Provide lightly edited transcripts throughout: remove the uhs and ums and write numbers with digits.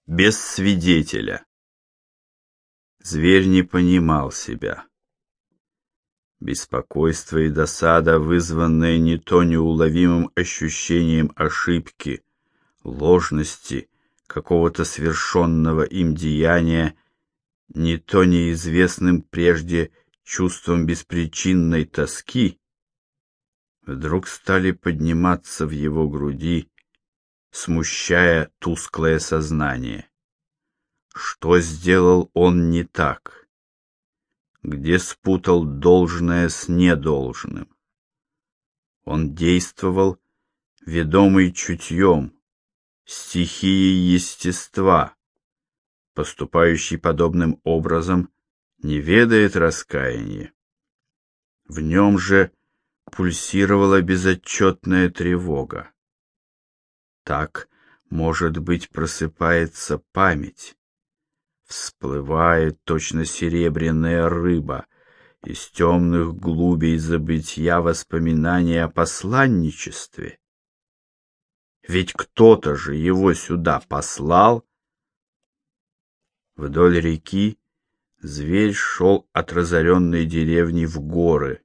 Без свидетеля. Зверь не понимал себя. Беспокойство и досада, вызванные не то неуловимым ощущением ошибки, ложности, какого-то свершенного им деяния, не то неизвестным прежде чувством беспричинной тоски, вдруг стали подниматься в его груди, смущая тусклое сознание. Что сделал он не так? Где спутал должное с недолжным? Он действовал, ведомый чутьем, стихией естества. Поступающий подобным образом не ведает раскаяния. В нем же пульсировала безотчетная тревога. Так, может быть, просыпается память. Всплывает точно серебряная рыба из темных глубей забытья воспоминания о посланничестве. Ведь кто-то же его сюда послал. Вдоль реки зверь шел от разоренной деревни в горы.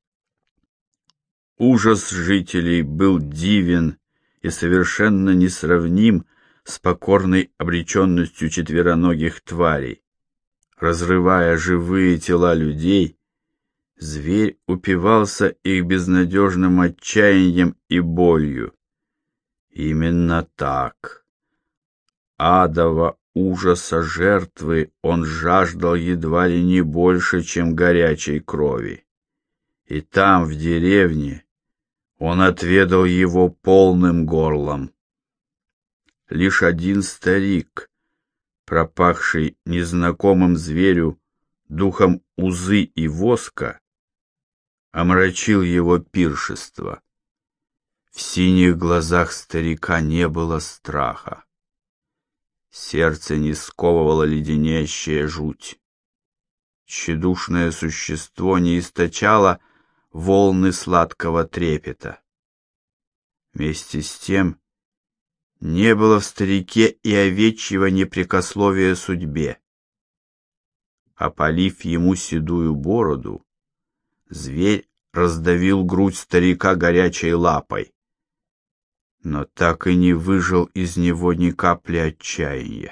Ужас жителей был дивен и совершенно несравним с покорной обреченностью четвероногих тварей. Разрывая живые тела людей, зверь упивался их безнадежным отчаянием и болью. Именно так. Адова ужаса жертвы он жаждал едва ли не больше, чем горячей крови. И там, в деревне, он отведал его полным горлом. Лишь один старик, пропахший незнакомым зверю духом узы и воска, омрачил его пиршество. В синих глазах старика не было страха. Сердце не сковывало леденящая жуть. Тщедушное существо не источало волны сладкого трепета. Вместе с тем не было в старике и овечьего непрекословия судьбе. Опалив ему седую бороду, зверь раздавил грудь старика горячей лапой, но так и не выжал из него ни капли отчаяния.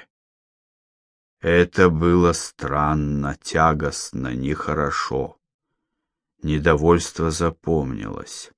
Это было странно, тягостно, нехорошо. Недовольство запомнилось.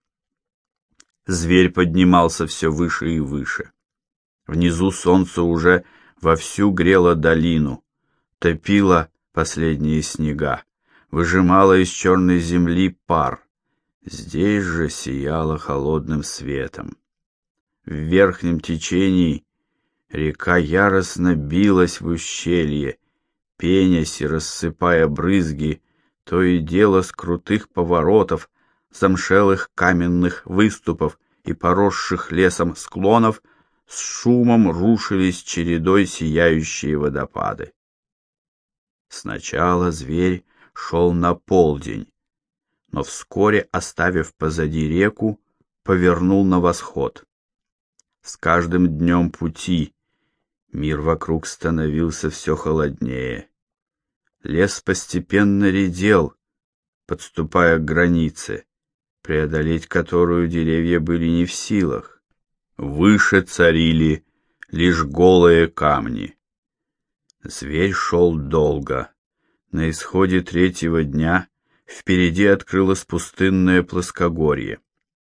Зверь поднимался все выше и выше. Внизу солнце уже вовсю грело долину, топило последние снега, выжимало из черной земли пар. Здесь же сияло холодным светом. В верхнем течении река яростно билась в ущелье, пенясь и рассыпая брызги, то и дело с крутых поворотов, замшелых каменных выступов и поросших лесом склонов с шумом рушились чередой сияющие водопады. Сначала зверь шел на полдень, но вскоре, оставив позади реку, повернул на восход. С каждым днем пути мир вокруг становился все холоднее. Лес постепенно редел, подступая к границе, преодолеть которую деревья были не в силах. Выше царили лишь голые камни. Зверь шел долго. На исходе третьего дня впереди открылось пустынное плоскогорье.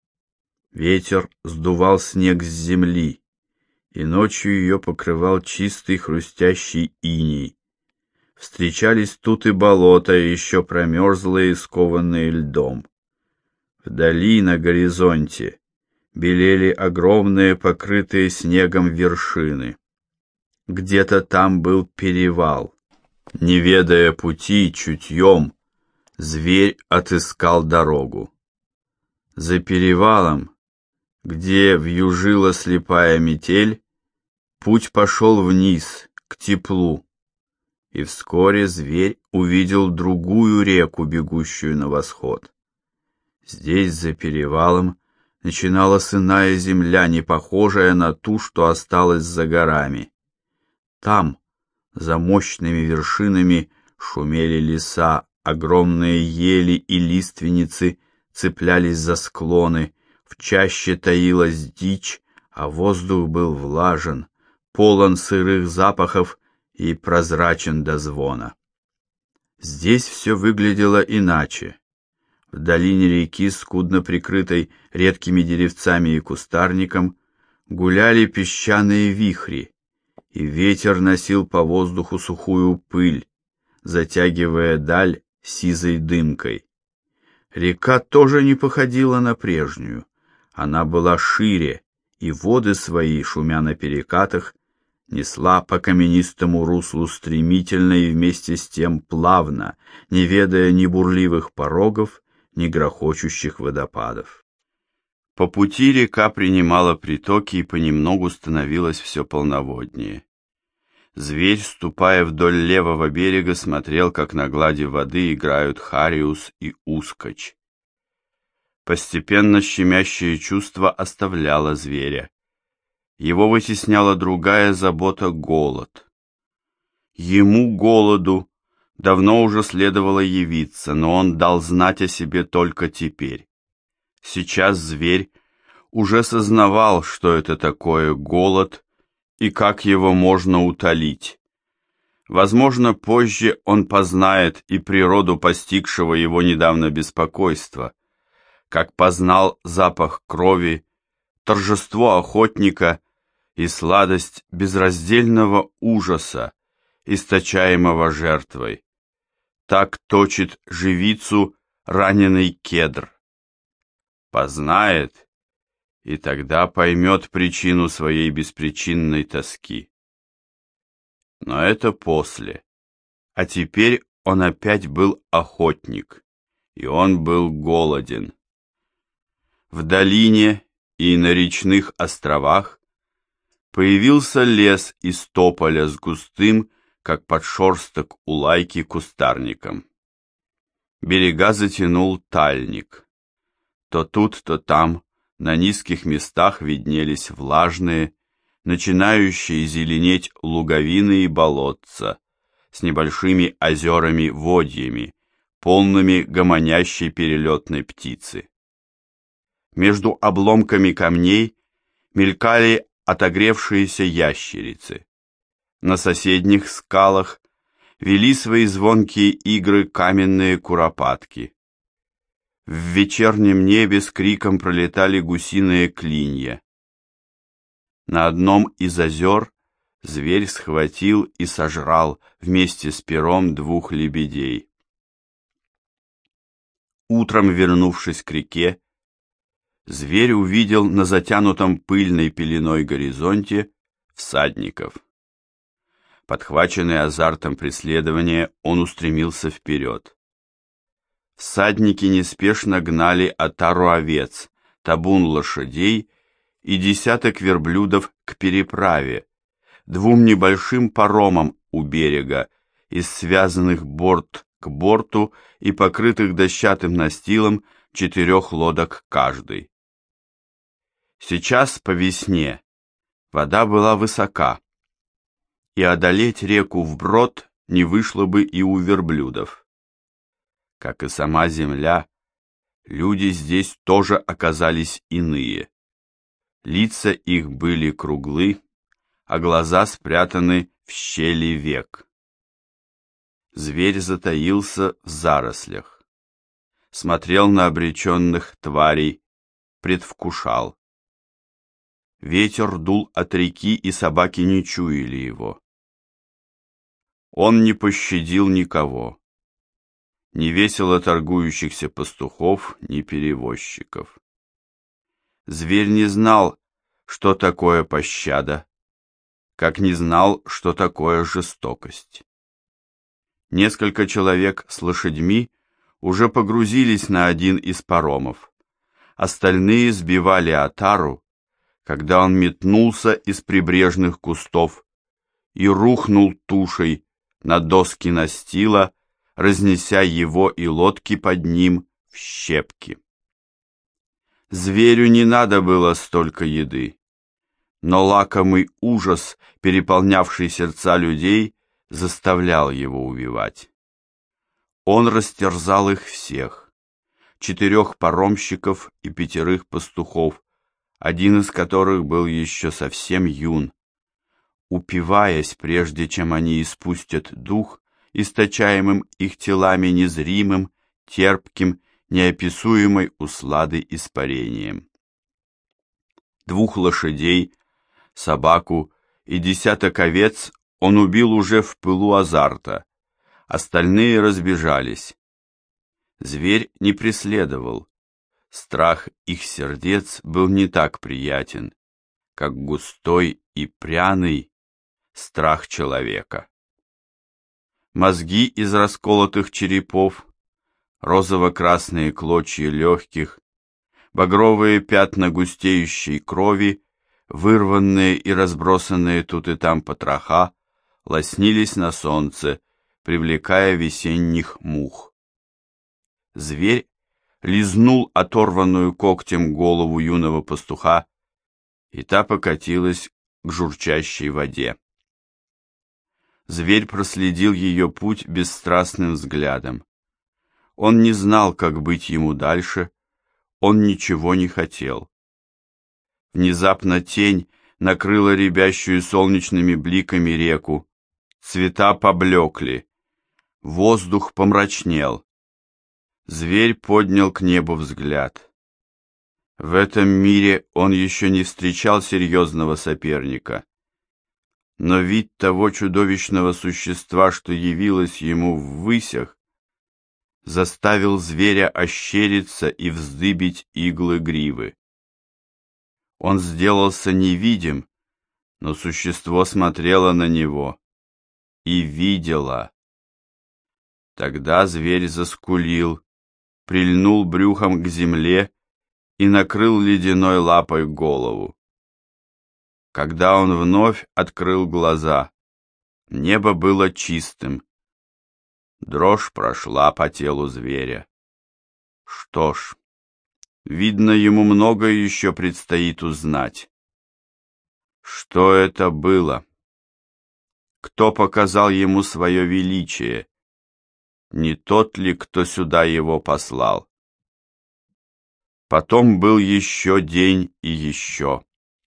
Ветер сдувал снег с земли, и ночью ее покрывал чистый хрустящий иней. Встречались тут и болота, еще промерзлые и скованные льдом. Вдали на горизонте белели огромные покрытые снегом вершины. Где-то там был перевал. Не ведая пути, чутьем зверь отыскал дорогу. За перевалом, где вьюжила слепая метель, путь пошел вниз, к теплу, и вскоре зверь увидел другую реку, бегущую на восход. Здесь, за перевалом, начиналась иная земля, не похожая на ту, что осталась за горами. Там, за мощными вершинами, шумели леса, огромные ели и лиственницы цеплялись за склоны, в чаще таилась дичь, а воздух был влажен, полон сырых запахов и прозрачен до звона. Здесь все выглядело иначе. В долине реки, скудно прикрытой редкими деревцами и кустарником, гуляли песчаные вихри, и ветер носил по воздуху сухую пыль, затягивая даль сизой дымкой. Река тоже не походила на прежнюю. Она была шире, и воды свои, шумя на перекатах, несла по каменистому руслу стремительно и вместе с тем плавно, не ведая ни бурливых порогов, ни грохочущих водопадов. По пути река принимала притоки и понемногу становилась все полноводнее. Зверь, ступая вдоль левого берега, смотрел, как на глади воды играют хариус и ускач. Постепенно щемящее чувство оставляло зверя. Его вытесняла другая забота — голод. Ему, голоду, давно уже следовало явиться, но он дал знать о себе только теперь. Сейчас зверь уже сознавал, что это такое голод и как его можно утолить. Возможно, позже он познает и природу постигшего его недавно беспокойства, как познал запах крови, торжество охотника и сладость безраздельного ужаса, источаемого жертвой. Так точит живицу раненый кедр. Познает, и тогда поймет причину своей беспричинной тоски. Но это после. А теперь он опять был охотник, и он был голоден. В долине и на речных островах появился лес из тополя с густым, как подшерсток у лайки, кустарником. Берега затянул тальник. То тут, то там, на низких местах виднелись влажные, начинающие зеленеть луговины и болотца с небольшими озерами-водьями, полными гомонящей перелетной птицы. Между обломками камней мелькали отогревшиеся ящерицы. На соседних скалах вели свои звонкие игры каменные куропатки. В вечернем небе с криком пролетали гусиные клинья. На одном из озер зверь схватил и сожрал вместе с пером 2 лебедей. Утром, вернувшись к реке, зверь увидел на затянутом пыльной пеленой горизонте всадников. Подхваченный азартом преследования, он устремился вперед. Всадники неспешно гнали отару овец, табун лошадей и десяток верблюдов к переправе, 2 небольшим паромам у берега, из связанных борт к борту и покрытых дощатым настилом 4 лодок каждый. Сейчас по весне вода была высока, и одолеть реку вброд не вышло бы и у верблюдов. Как и сама земля, люди здесь тоже оказались иные. Лица их были круглы, а глаза спрятаны в щели век. Зверь затаился в зарослях, смотрел на обреченных тварей, предвкушал. Ветер дул от реки, и собаки не чуяли его. Он не пощадил никого, ни весело торгующихся пастухов, ни перевозчиков. Зверь не знал, что такое пощада, как не знал, что такое жестокость. Несколько человек с лошадьми уже погрузились на один из паромов. Остальные сбивали отару, когда он метнулся из прибрежных кустов и рухнул тушей на доски настила, разнеся его и лодки под ним в щепки. Зверю не надо было столько еды. но лакомый ужас, переполнявший сердца людей, заставлял его убивать. Он растерзал их всех, 4 паромщиков и 5 пастухов, один из которых был еще совсем юн. Упиваясь, прежде чем они испустят дух, источаемым их телами незримым, терпким, неописуемой усладой испарением. 2 лошадей, собаку и 10 овец он убил уже в пылу азарта, остальные разбежались. Зверь не преследовал, страх их сердец был не так приятен, как густой и пряный страх человека. Мозги из расколотых черепов, розово-красные клочья легких, багровые пятна густеющей крови, вырванные и разбросанные тут и там потроха, лоснились на солнце, привлекая весенних мух. Зверь лизнул оторванную когтем голову юного пастуха, и та покатилась к журчащей воде. Зверь проследил ее путь бесстрастным взглядом. Он не знал, как быть ему дальше, он ничего не хотел. Внезапно тень накрыла рябящую солнечными бликами реку, цвета поблекли, воздух помрачнел. Зверь поднял к небу взгляд. В этом мире он еще не встречал серьезного соперника, но вид того чудовищного существа, что явилось ему ввысях, заставил зверя ощериться и вздыбить иглы гривы. Он сделался невидим, но существо смотрело на него и видело. Тогда зверь заскулил, прильнул брюхом к земле и накрыл ледяной лапой голову. Когда он вновь открыл глаза, небо было чистым. Дрожь прошла по телу зверя. Что ж, видно, ему многое еще предстоит узнать. Что это было? Кто показал ему свое величие? Не тот ли, кто сюда его послал? Потом был еще день и еще.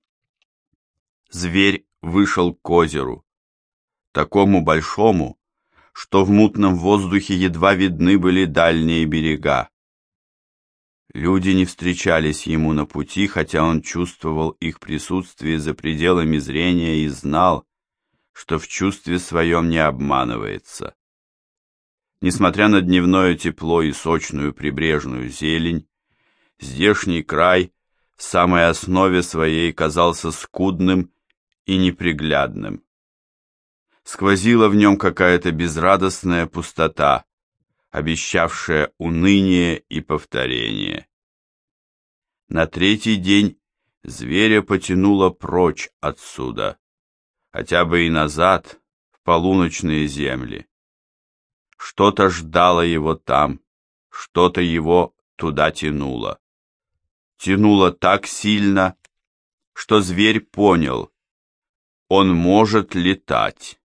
Зверь вышел к озеру, такому большому, что в мутном воздухе едва видны были дальние берега. Люди не встречались ему на пути, хотя он чувствовал их присутствие за пределами зрения и знал, что в чувстве своем не обманывается. Несмотря на дневное тепло и сочную прибрежную зелень, здешний край в самой основе своей казался скудным и неприглядным. Сквозила в нем какая-то безрадостная пустота, обещавшая уныние и повторение. На 3-й день зверя потянуло прочь отсюда, хотя бы и назад, в полуночные земли. Что-то ждало его там, что-то его туда тянуло. Тянуло так сильно, что зверь понял, он может летать.